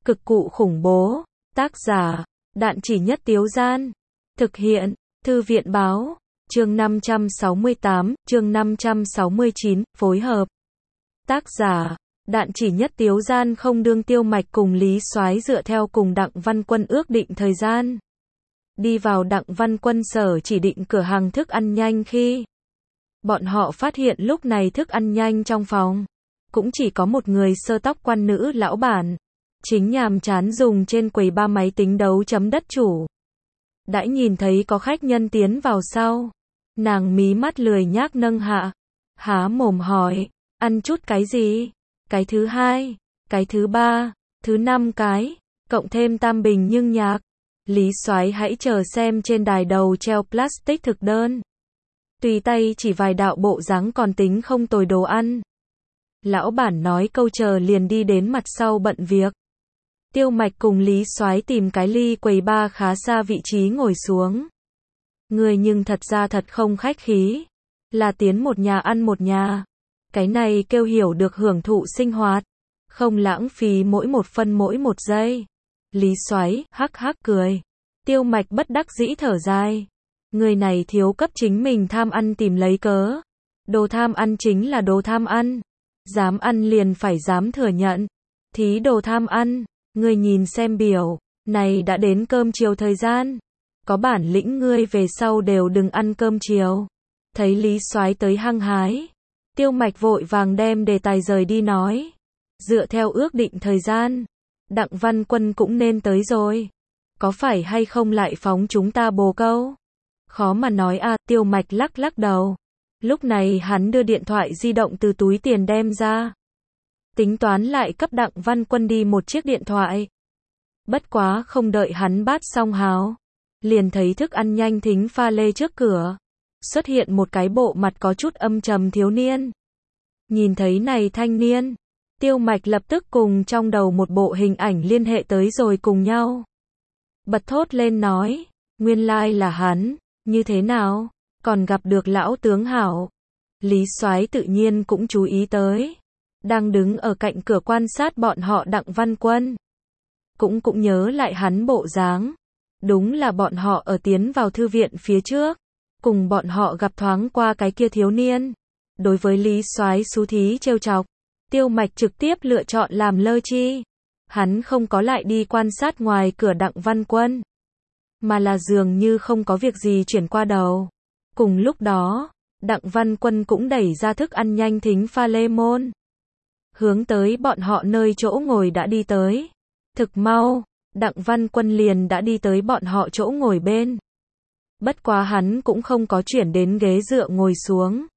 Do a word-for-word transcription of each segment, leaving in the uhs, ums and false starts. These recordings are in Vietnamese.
Cực cụ khủng bố. Tác giả, Đạn Chỉ Nhất Tiếu Gian. Thực hiện, Thư viện Báo. Chương năm trăm sáu mươi tám, chương năm trăm sáu mươi chín, phối hợp. Tác giả, Đạn Chỉ Nhất Tiếu Gian. Không đương Tiêu Mạch cùng Lý Soái dựa theo cùng Đặng Văn Quân ước định thời gian. Đi vào Đặng Văn Quân sở chỉ định cửa hàng thức ăn nhanh khi bọn họ phát hiện lúc này thức ăn nhanh trong phòng cũng chỉ có một người sơ tóc quan nữ lão bản, chính nhàm chán dùng trên quầy ba máy tính đấu chấm đất chủ. Đã nhìn thấy có khách nhân tiến vào sau, nàng mí mắt lười nhác nâng hạ, há mồm hỏi, ăn chút cái gì? Cái thứ hai, cái thứ ba, thứ năm cái, cộng thêm tam bình nhưng nhạc. Lý Soái hãy chờ xem trên đài đầu treo plastic thực đơn. Tùy tay chỉ vài đạo bộ dáng còn tính không tồi đồ ăn. Lão bản nói câu chờ liền đi đến mặt sau bận việc. Tiêu Mạch cùng Lý Soái tìm cái ly quầy ba khá xa vị trí ngồi xuống. Người nhưng thật ra thật không khách khí. Là tiến một nhà ăn một nhà. Cái này kêu hiểu được hưởng thụ sinh hoạt. Không lãng phí mỗi một phân mỗi một giây. Lý Soái hắc hắc cười. Tiêu Mạch bất đắc dĩ thở dài. Người này thiếu cấp chính mình tham ăn tìm lấy cớ. Đồ tham ăn chính là đồ tham ăn. Dám ăn liền phải dám thừa nhận. Thí đồ tham ăn. Ngươi nhìn xem biểu. Này đã đến cơm chiều thời gian. Có bản lĩnh ngươi về sau đều đừng ăn cơm chiều. Thấy Lý Soái tới hăng hái. Tiêu Mạch vội vàng đem đề tài rời đi nói. Dựa theo ước định thời gian. Đặng Văn Quân cũng nên tới rồi. Có phải hay không lại phóng chúng ta bồ câu? Khó mà nói a. Tiêu Mạch lắc lắc đầu. Lúc này hắn đưa điện thoại di động từ túi tiền đem ra. Tính toán lại cấp Đặng Văn Quân đi một chiếc điện thoại. Bất quá không đợi hắn bát xong háo. Liền thấy thức ăn nhanh thính pha lê trước cửa. Xuất hiện một cái bộ mặt có chút âm trầm thiếu niên. Nhìn thấy này thanh niên. Tiêu Mạch lập tức cùng trong đầu một bộ hình ảnh liên hệ tới rồi cùng nhau. Bật thốt lên nói. Nguyên lai là hắn. Như thế nào? Còn gặp được lão tướng hảo. Lý Soái tự nhiên cũng chú ý tới. Đang đứng ở cạnh cửa quan sát bọn họ Đặng Văn Quân. Cũng cũng nhớ lại hắn bộ dáng. Đúng là bọn họ ở tiến vào thư viện phía trước. Cùng bọn họ gặp thoáng qua cái kia thiếu niên. Đối với Lý Soái xú thí trêu chọc. Tiêu Mạch trực tiếp lựa chọn làm lơ chi. Hắn không có lại đi quan sát ngoài cửa Đặng Văn Quân. Mà là dường như không có việc gì chuyển qua đầu. Cùng lúc đó, Đặng Văn Quân cũng đẩy ra thức ăn nhanh thính pha lê môn. Hướng tới bọn họ nơi chỗ ngồi đã đi tới. Thực mau, Đặng Văn Quân liền đã đi tới bọn họ chỗ ngồi bên. Bất quá hắn cũng không có chuyển đến ghế dựa ngồi xuống.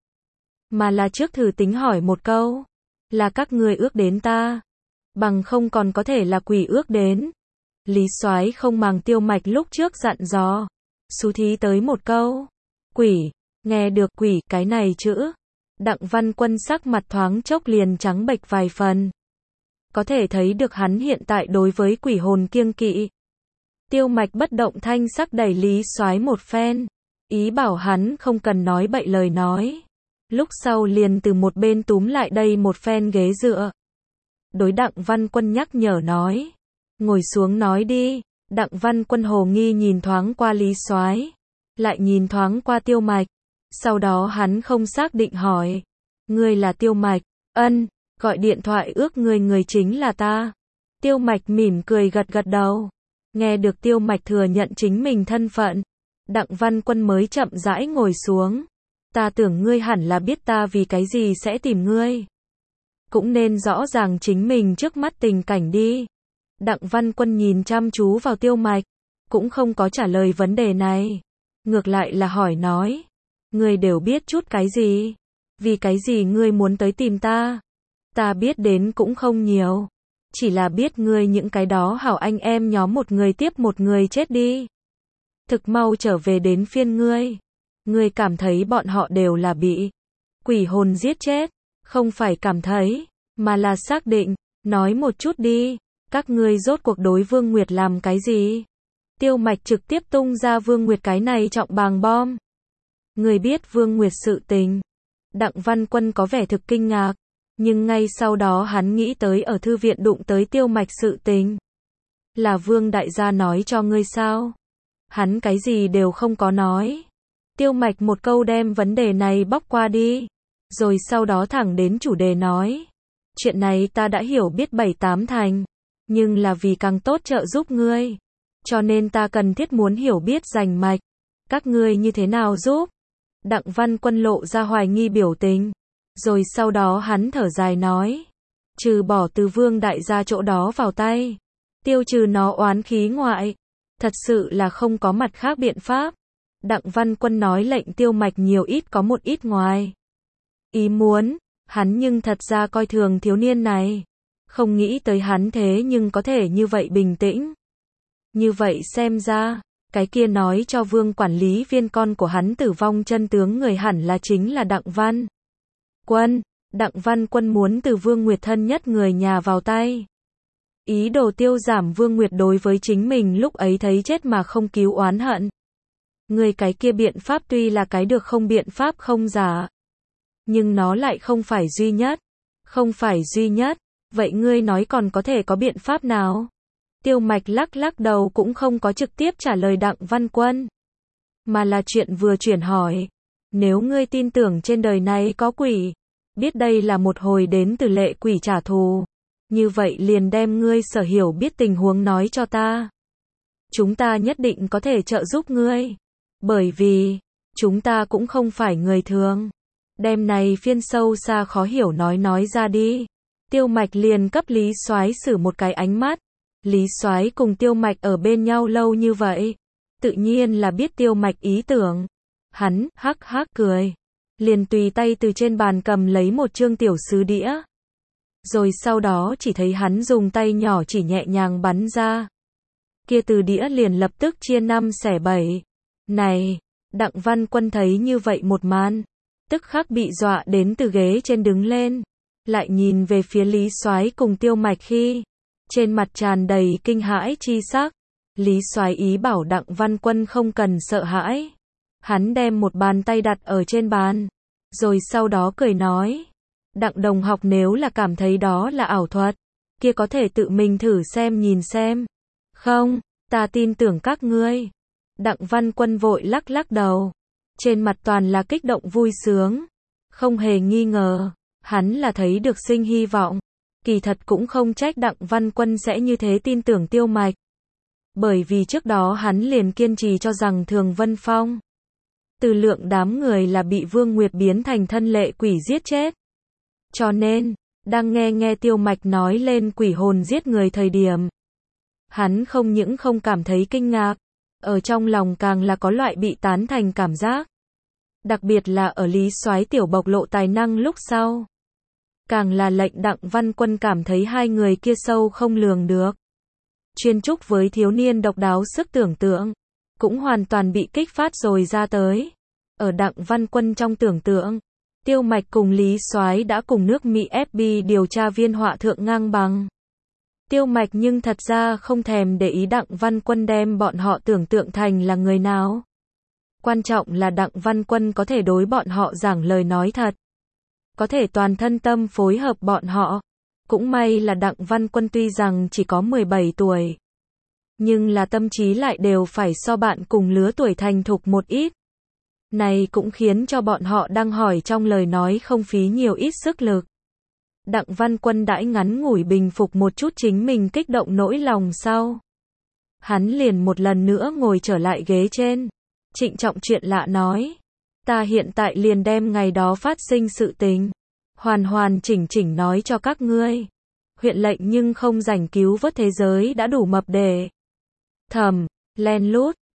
Mà là trước thử tính hỏi một câu. Là các ngươi ước đến ta. Bằng không còn có thể là quỷ ước đến. Lý Soái không màng Tiêu Mạch lúc trước dặn dò. Xú thí tới một câu. Quỷ. Nghe được quỷ cái này chữ. Đặng Văn Quân sắc mặt thoáng chốc liền trắng bệch vài phần. Có thể thấy được hắn hiện tại đối với quỷ hồn kiêng kỵ. Tiêu Mạch bất động thanh sắc đẩy Lý Soái một phen. Ý bảo hắn không cần nói bậy lời nói. Lúc sau liền từ một bên túm lại đây một phen ghế dựa. Đối Đặng Văn Quân nhắc nhở nói. Ngồi xuống nói đi. Đặng Văn Quân hồ nghi nhìn thoáng qua Lý Soái. Lại nhìn thoáng qua Tiêu Mạch. Sau đó hắn không xác định hỏi. Ngươi là Tiêu Mạch? Ân, gọi điện thoại ước ngươi người chính là ta. Tiêu Mạch mỉm cười gật gật đầu. Nghe được Tiêu Mạch thừa nhận chính mình thân phận. Đặng Văn Quân mới chậm rãi ngồi xuống. Ta tưởng ngươi hẳn là biết ta vì cái gì sẽ tìm ngươi. Cũng nên rõ ràng chính mình trước mắt tình cảnh đi. Đặng Văn Quân nhìn chăm chú vào Tiêu Mạch. Cũng không có trả lời vấn đề này. Ngược lại là hỏi nói. Ngươi đều biết chút cái gì? Vì cái gì ngươi muốn tới tìm ta? Ta biết đến cũng không nhiều. Chỉ là biết ngươi những cái đó hảo anh em nhóm một người tiếp một người chết đi. Thực mau trở về đến phiên ngươi. Ngươi cảm thấy bọn họ đều là bị quỷ hồn giết chết. Không phải cảm thấy, mà là xác định. Nói một chút đi. Các ngươi rốt cuộc đối Vương Nguyệt làm cái gì? Tiêu Mạch trực tiếp tung ra Vương Nguyệt cái này trọng bàng bom. Người biết Vương Nguyệt sự tình. Đặng Văn Quân có vẻ thực kinh ngạc. Nhưng ngay sau đó hắn nghĩ tới ở thư viện đụng tới Tiêu Mạch sự tình. Là Vương đại gia nói cho ngươi sao? Hắn cái gì đều không có nói. Tiêu Mạch một câu đem vấn đề này bóc qua đi. Rồi sau đó thẳng đến chủ đề nói. Chuyện này ta đã hiểu biết bảy tám thành. Nhưng là vì càng tốt trợ giúp ngươi. Cho nên ta cần thiết muốn hiểu biết rành mạch. Các ngươi như thế nào giúp? Đặng Văn Quân lộ ra hoài nghi biểu tình. Rồi sau đó hắn thở dài nói. Trừ bỏ từ Vương đại gia chỗ đó vào tay. Tiêu trừ nó oán khí ngoại. Thật sự là không có mặt khác biện pháp. Đặng Văn Quân nói lệnh Tiêu Mạch nhiều ít có một ít ngoài. Ý muốn, hắn nhưng thật ra coi thường thiếu niên này. Không nghĩ tới hắn thế nhưng có thể như vậy bình tĩnh. Như vậy xem ra, cái kia nói cho Vương quản lý viên con của hắn tử vong chân tướng người hẳn là chính là Đặng Văn Quân. Đặng Văn Quân muốn từ Vương Nguyệt thân nhất người nhà vào tay. Ý đồ tiêu giảm Vương Nguyệt đối với chính mình lúc ấy thấy chết mà không cứu oán hận. Người cái kia biện pháp tuy là cái được không biện pháp không giả. Nhưng nó lại không phải duy nhất. Không phải duy nhất. Vậy ngươi nói còn có thể có biện pháp nào? Tiêu Mạch lắc lắc đầu cũng không có trực tiếp trả lời Đặng Văn Quân. Mà là chuyện vừa chuyển hỏi. Nếu ngươi tin tưởng trên đời này có quỷ. Biết đây là một hồi đến từ lệ quỷ trả thù. Như vậy liền đem ngươi sở hiểu biết tình huống nói cho ta. Chúng ta nhất định có thể trợ giúp ngươi. Bởi vì, chúng ta cũng không phải người thường. Đem này phiên sâu xa khó hiểu nói nói ra đi. Tiêu Mạch liền cấp Lý Soái xử một cái ánh mắt. Lý Soái cùng Tiêu Mạch ở bên nhau lâu như vậy. Tự nhiên là biết Tiêu Mạch ý tưởng. Hắn, hắc hắc cười. Liền tùy tay từ trên bàn cầm lấy một chương tiểu sứ đĩa. Rồi sau đó chỉ thấy hắn dùng tay nhỏ chỉ nhẹ nhàng bắn ra. Kia từ đĩa liền lập tức chia năm xẻ bảy. Này, Đặng Văn Quân thấy như vậy một màn. Tức khắc bị dọa đến từ ghế trên đứng lên. Lại nhìn về phía Lý Soái cùng Tiêu Mạch khi. Trên mặt tràn đầy kinh hãi chi sắc. Lý Soái ý bảo Đặng Văn Quân không cần sợ hãi. Hắn đem một bàn tay đặt ở trên bàn. Rồi sau đó cười nói. Đặng đồng học nếu là cảm thấy đó là ảo thuật. Kia có thể tự mình thử xem nhìn xem. Không, ta tin tưởng các ngươi. Đặng Văn Quân vội lắc lắc đầu. Trên mặt toàn là kích động vui sướng. Không hề nghi ngờ. Hắn là thấy được sinh hy vọng. Kỳ thật cũng không trách Đặng Văn Quân sẽ như thế tin tưởng Tiêu Mạch. Bởi vì trước đó hắn liền kiên trì cho rằng Thường Vân Phong. Từ lượng đám người là bị Vương Nguyệt biến thành thân lệ quỷ giết chết. Cho nên, đang nghe nghe Tiêu Mạch nói lên quỷ hồn giết người thời điểm. Hắn không những không cảm thấy kinh ngạc. Ở trong lòng càng là có loại bị tán thành cảm giác. Đặc biệt là ở Lý Soái tiểu bộc lộ tài năng lúc sau. Càng là lệnh Đặng Văn Quân cảm thấy hai người kia sâu không lường được. Chuyên trúc với thiếu niên độc đáo sức tưởng tượng. Cũng hoàn toàn bị kích phát rồi ra tới. Ở Đặng Văn Quân trong tưởng tượng. Tiêu Mạch cùng Lý Soái đã cùng nước Mỹ ép bê i điều tra viên họa thượng ngang bằng. Tiêu Mạch nhưng thật ra không thèm để ý Đặng Văn Quân đem bọn họ tưởng tượng thành là người nào. Quan trọng là Đặng Văn Quân có thể đối bọn họ giảng lời nói thật. Có thể toàn thân tâm phối hợp bọn họ. Cũng may là Đặng Văn Quân tuy rằng chỉ có mười bảy tuổi. Nhưng là tâm trí lại đều phải so bạn cùng lứa tuổi thành thục một ít. Này cũng khiến cho bọn họ đang hỏi trong lời nói không phí nhiều ít sức lực. Đặng Văn Quân đãi ngắn ngủi bình phục một chút chính mình kích động nỗi lòng sau. Hắn liền một lần nữa ngồi trở lại ghế trên. Trịnh trọng chuyện lạ nói. Ta hiện tại liền đem ngày đó phát sinh sự tình. Hoàn hoàn chỉnh chỉnh nói cho các ngươi. Huyện lệnh nhưng không rảnh cứu vớt thế giới đã đủ mập để. Thầm, len lút,